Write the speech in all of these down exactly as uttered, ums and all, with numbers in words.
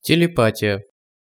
Телепатия.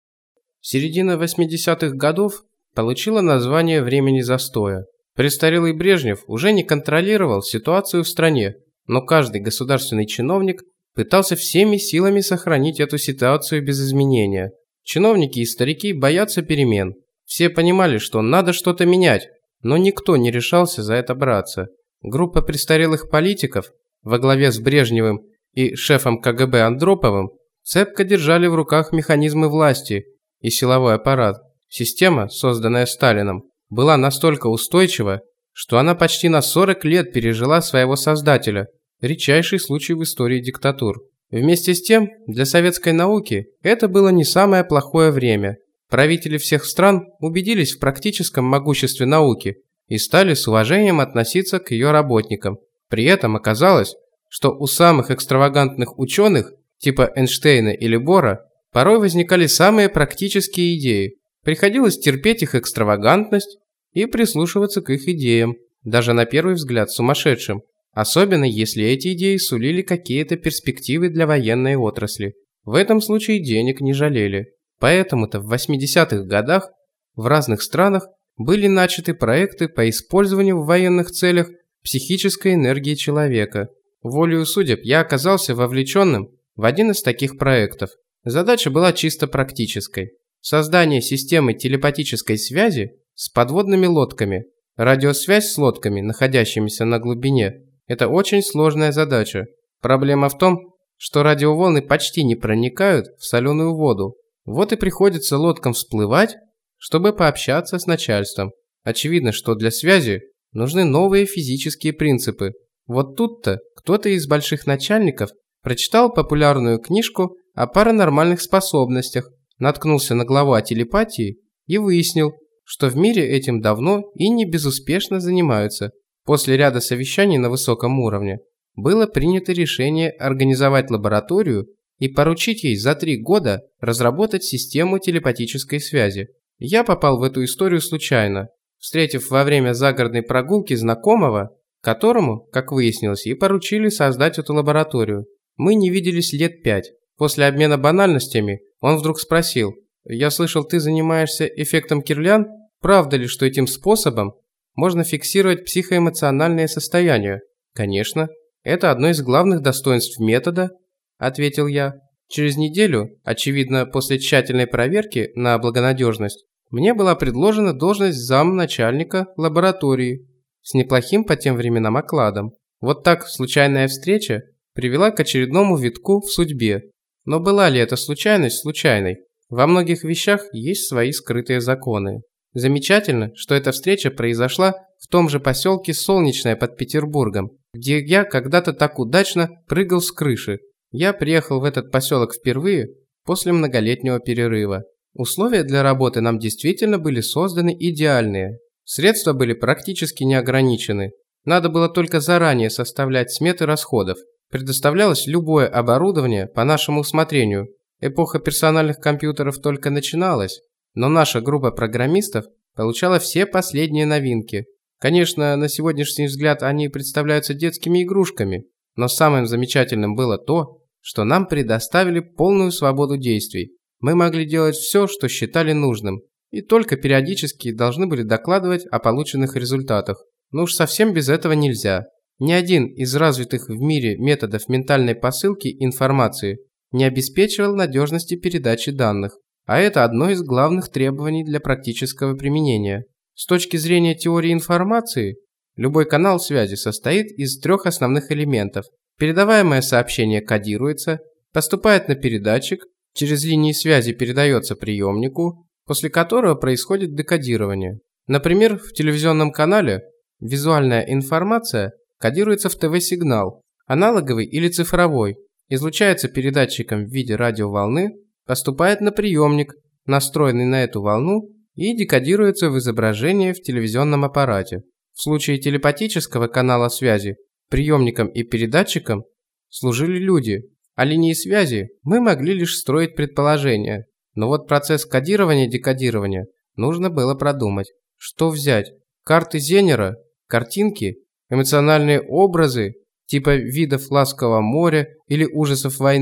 Середина восьмидесятых годов получила название времени застоя. Престарелый Брежнев уже не контролировал ситуацию в стране, но каждый государственный чиновник пытался всеми силами сохранить эту ситуацию без изменения. Чиновники и старики боятся перемен. Все понимали, что надо что-то менять, но никто не решался за это браться. Группа престарелых политиков во главе с Брежневым и шефом ка гэ бэ Андроповым цепко держали в руках механизмы власти и силовой аппарат. Система, созданная Сталином, была настолько устойчива, что она почти на сорок лет пережила своего создателя, редчайший случай в истории диктатур. Вместе с тем, для советской науки это было не самое плохое время. Правители всех стран убедились в практическом могуществе науки и стали с уважением относиться к ее работникам. При этом оказалось, что у самых экстравагантных ученых, типа Эйнштейна или Бора, порой возникали самые практические идеи. Приходилось терпеть их экстравагантность и прислушиваться к их идеям, даже на первый взгляд сумасшедшим, особенно если эти идеи сулили какие-то перспективы для военной отрасли. В этом случае денег не жалели. Поэтому-то в восьмидесятых годах в разных странах были начаты проекты по использованию в военных целях психической энергии человека. Волею судеб я оказался вовлеченным в один из таких проектов. Задача была чисто практической. Создание системы телепатической связи с подводными лодками. Радиосвязь с лодками, находящимися на глубине, это очень сложная задача. Проблема в том, что радиоволны почти не проникают в соленую воду. Вот и приходится лодкам всплывать, чтобы пообщаться с начальством. Очевидно, что для связи нужны новые физические принципы. Вот тут-то кто-то из больших начальников прочитал популярную книжку о паранормальных способностях, наткнулся на главу о телепатии и выяснил, что в мире этим давно и не безуспешно занимаются. После ряда совещаний на высоком уровне было принято решение организовать лабораторию и поручить ей за три года разработать систему телепатической связи. Я попал в эту историю случайно, встретив во время загородной прогулки знакомого, которому, как выяснилось, и поручили создать эту лабораторию. Мы не виделись лет пять. После обмена банальностями он вдруг спросил: «Я слышал, ты занимаешься эффектом Кирлян? Правда ли, что этим способом можно фиксировать психоэмоциональные состояния?» «Конечно. Это одно из главных достоинств метода», – ответил я. Через неделю, очевидно, после тщательной проверки на благонадежность, мне была предложена должность замначальника лаборатории с неплохим по тем временам окладом. Вот так случайная встреча привела к очередному витку в судьбе. Но была ли эта случайность случайной? Во многих вещах есть свои скрытые законы. Замечательно, что эта встреча произошла в том же поселке Солнечное под Петербургом, где я когда-то так удачно прыгал с крыши. Я приехал в этот поселок впервые после многолетнего перерыва. Условия для работы нам действительно были созданы идеальные. Средства были практически неограничены. Надо было только заранее составлять сметы расходов. Предоставлялось любое оборудование по нашему усмотрению. Эпоха персональных компьютеров только начиналась, но наша группа программистов получала все последние новинки. Конечно, на сегодняшний взгляд они представляются детскими игрушками, но самым замечательным было то, что нам предоставили полную свободу действий. Мы могли делать все, что считали нужным, и только периодически должны были докладывать о полученных результатах. Но уж совсем без этого нельзя. Ни один из развитых в мире методов ментальной посылки информации не обеспечивал надежности передачи данных, а это одно из главных требований для практического применения. С точки зрения теории информации, любой канал связи состоит из трех основных элементов. Передаваемое сообщение кодируется, поступает на передатчик, через линии связи передается приемнику, после которого происходит декодирование. Например, в телевизионном канале визуальная информация кодируется в тэ вэ-сигнал, аналоговый или цифровой, излучается передатчиком в виде радиоволны, поступает на приемник, настроенный на эту волну, и декодируется в изображение в телевизионном аппарате. В случае телепатического канала связи приемником и передатчиком служили люди, а линии связи мы могли лишь строить предположения. Но вот процесс кодирования-декодирования нужно было продумать. Что взять? Карты Зенера, картинки, эмоциональные образы типа видов ласкового моря или ужасов войны,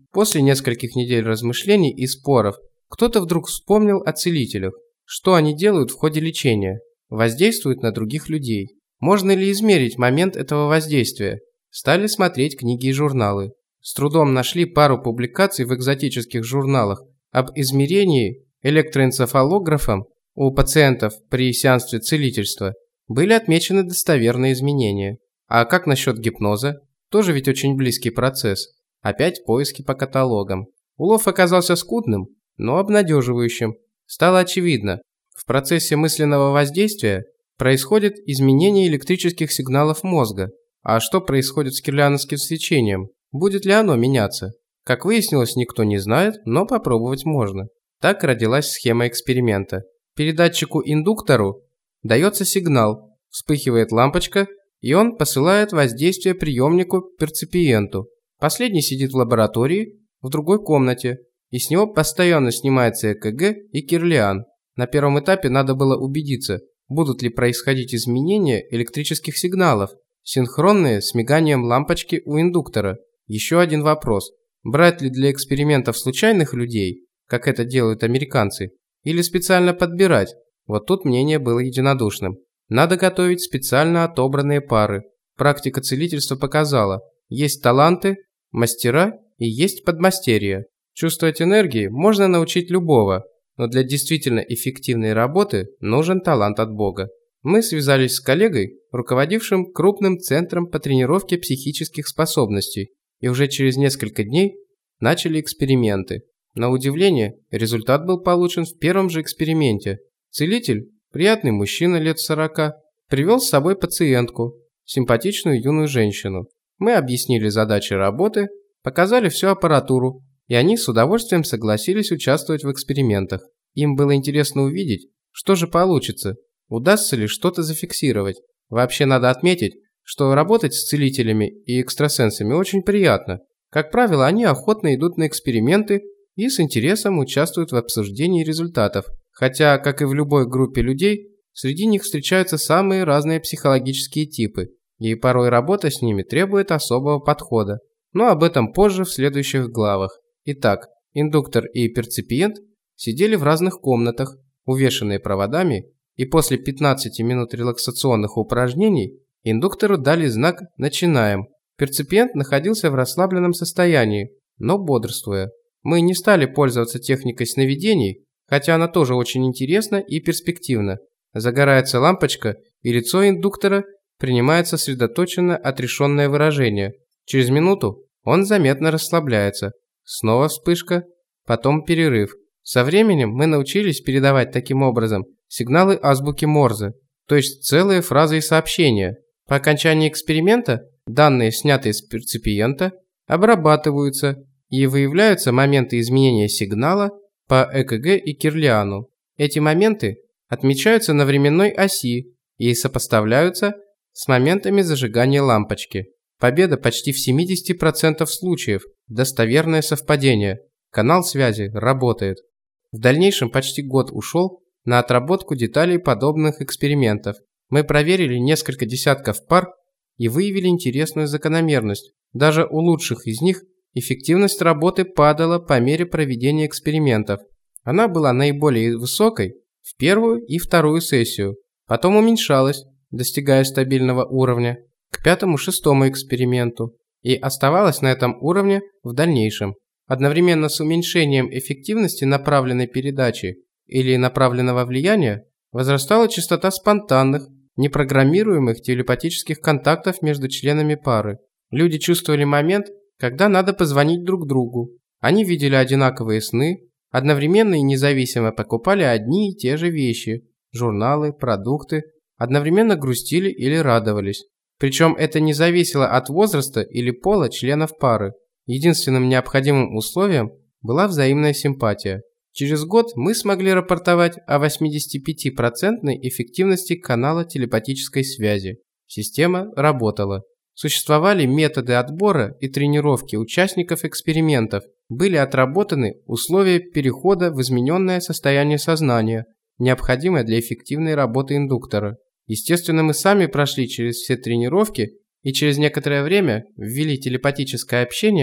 После нескольких недель размышлений и споров, кто-то вдруг вспомнил о целителях. Что они делают в ходе лечения? Воздействуют на других людей. Можно ли измерить момент этого воздействия? Стали смотреть книги и журналы. С трудом нашли пару публикаций в экзотических журналах об измерении электроэнцефалографом у пациентов при сеансе целительства. Были отмечены достоверные изменения. А как насчет гипноза? Тоже ведь очень близкий процесс. Опять поиски по каталогам. Улов оказался скудным, но обнадеживающим. Стало очевидно, в процессе мысленного воздействия происходит изменение электрических сигналов мозга. А что происходит с кирлиановским свечением? Будет ли оно меняться? Как выяснилось, никто не знает, но попробовать можно. Так родилась схема эксперимента. Передатчику-индуктору дается сигнал, вспыхивает лампочка, и он посылает воздействие приемнику-перципиенту. Последний сидит в лаборатории, в другой комнате, и с него постоянно снимается ЭКГ и Кирлиан. На первом этапе надо было убедиться, будут ли происходить изменения электрических сигналов, синхронные с миганием лампочки у индуктора. Еще один вопрос. Брать ли для экспериментов случайных людей, как это делают американцы, или специально подбирать? Вот тут мнение было единодушным. Надо готовить специально отобранные пары. Практика целительства показала, есть таланты, мастера и есть подмастерья. Чувствовать энергии можно научить любого, но для действительно эффективной работы нужен талант от Бога. Мы связались с коллегой, руководившим крупным центром по тренировке психических способностей, и уже через несколько дней начали эксперименты. На удивление, результат был получен в первом же эксперименте. Целитель, приятный мужчина лет сорока, привел с собой пациентку, симпатичную юную женщину. Мы объяснили задачи работы, показали всю аппаратуру, и они с удовольствием согласились участвовать в экспериментах. Им было интересно увидеть, что же получится, удастся ли что-то зафиксировать. Вообще надо отметить, что работать с целителями и экстрасенсами очень приятно. Как правило, они охотно идут на эксперименты и с интересом участвуют в обсуждении результатов. Хотя, как и в любой группе людей, среди них встречаются самые разные психологические типы, и порой работа с ними требует особого подхода. Но об этом позже в следующих главах. Итак, индуктор и перципиент сидели в разных комнатах, увешанные проводами, и после пятнадцати минут релаксационных упражнений индуктору дали знак «Начинаем». Перципиент находился в расслабленном состоянии, но бодрствуя. Мы не стали пользоваться техникой сновидений, хотя она тоже очень интересна и перспективна. Загорается лампочка, и лицо индуктора принимает сосредоточенно отрешенное выражение. Через минуту он заметно расслабляется. Снова вспышка, потом перерыв. Со временем мы научились передавать таким образом сигналы азбуки Морзе, то есть целые фразы и сообщения. По окончании эксперимента данные, снятые с перципиента, обрабатываются и выявляются моменты изменения сигнала по ЭКГ и Кирлиану. Эти моменты отмечаются на временной оси и сопоставляются с моментами зажигания лампочки. Победа почти в семидесяти процентах случаев, достоверное совпадение, канал связи работает. В дальнейшем почти год ушел на отработку деталей подобных экспериментов. Мы проверили несколько десятков пар и выявили интересную закономерность. Даже у лучших из них эффективность работы падала по мере проведения экспериментов. Она была наиболее высокой в первую и вторую сессию, потом уменьшалась, достигая стабильного уровня, к пятому-шестому эксперименту, и оставалась на этом уровне в дальнейшем. Одновременно с уменьшением эффективности направленной передачи или направленного влияния возрастала частота спонтанных, непрограммируемых телепатических контактов между членами пары. Люди чувствовали момент, когда надо позвонить друг другу. Они видели одинаковые сны, одновременно и независимо покупали одни и те же вещи, журналы, продукты, одновременно грустили или радовались. Причем это не зависело от возраста или пола членов пары. Единственным необходимым условием была взаимная симпатия. Через год мы смогли рапортовать о восьмидесятипятипроцентной эффективности канала телепатической связи. Система работала. Существовали методы отбора и тренировки участников экспериментов. Были отработаны условия перехода в измененное состояние сознания, необходимое для эффективной работы индуктора. Естественно, мы сами прошли через все тренировки и через некоторое время ввели телепатическое общение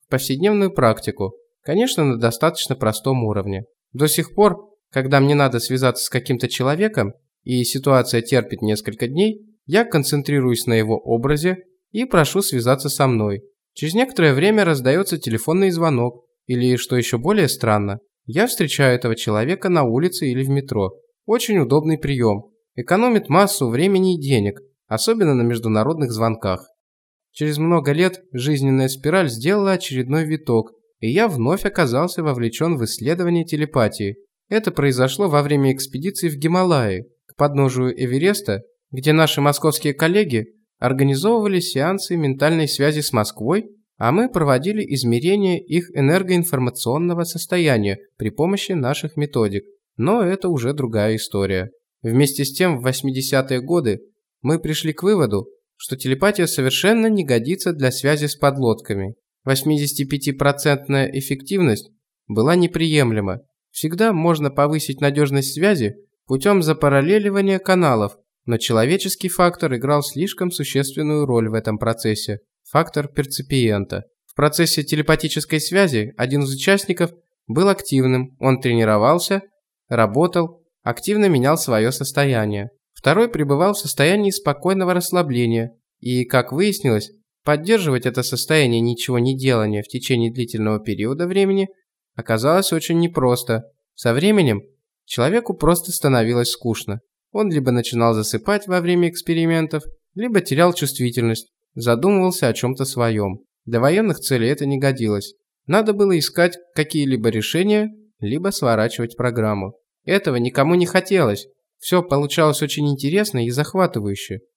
в повседневную практику, конечно, на достаточно простом уровне. До сих пор, когда мне надо связаться с каким-то человеком, и ситуация терпит несколько дней, я концентрируюсь на его образе и прошу связаться со мной. Через некоторое время раздается телефонный звонок, или, что еще более странно, я встречаю этого человека на улице или в метро. Очень удобный прием, экономит массу времени и денег, особенно на международных звонках. Через много лет жизненная спираль сделала очередной виток, и я вновь оказался вовлечен в исследование телепатии. Это произошло во время экспедиции в Гималаи, к подножию Эвереста, где наши московские коллеги организовывали сеансы ментальной связи с Москвой, а мы проводили измерения их энергоинформационного состояния при помощи наших методик. Но это уже другая история. Вместе с тем, в восьмидесятые годы мы пришли к выводу, что телепатия совершенно не годится для связи с подлодками. восьмидесятипятипроцентная эффективность была неприемлема. Всегда можно повысить надежность связи путем запараллеливания каналов, но человеческий фактор играл слишком существенную роль в этом процессе – фактор перципиента. В процессе телепатической связи один из участников был активным, он тренировался, работал, активно менял свое состояние. Второй пребывал в состоянии спокойного расслабления, и, как выяснилось, поддерживать это состояние ничего не делания в течение длительного периода времени оказалось очень непросто. Со временем человеку просто становилось скучно. Он либо начинал засыпать во время экспериментов, либо терял чувствительность, задумывался о чем-то своем. Для военных целей это не годилось. Надо было искать какие-либо решения, либо сворачивать программу. Этого никому не хотелось. Все получалось очень интересно и захватывающе.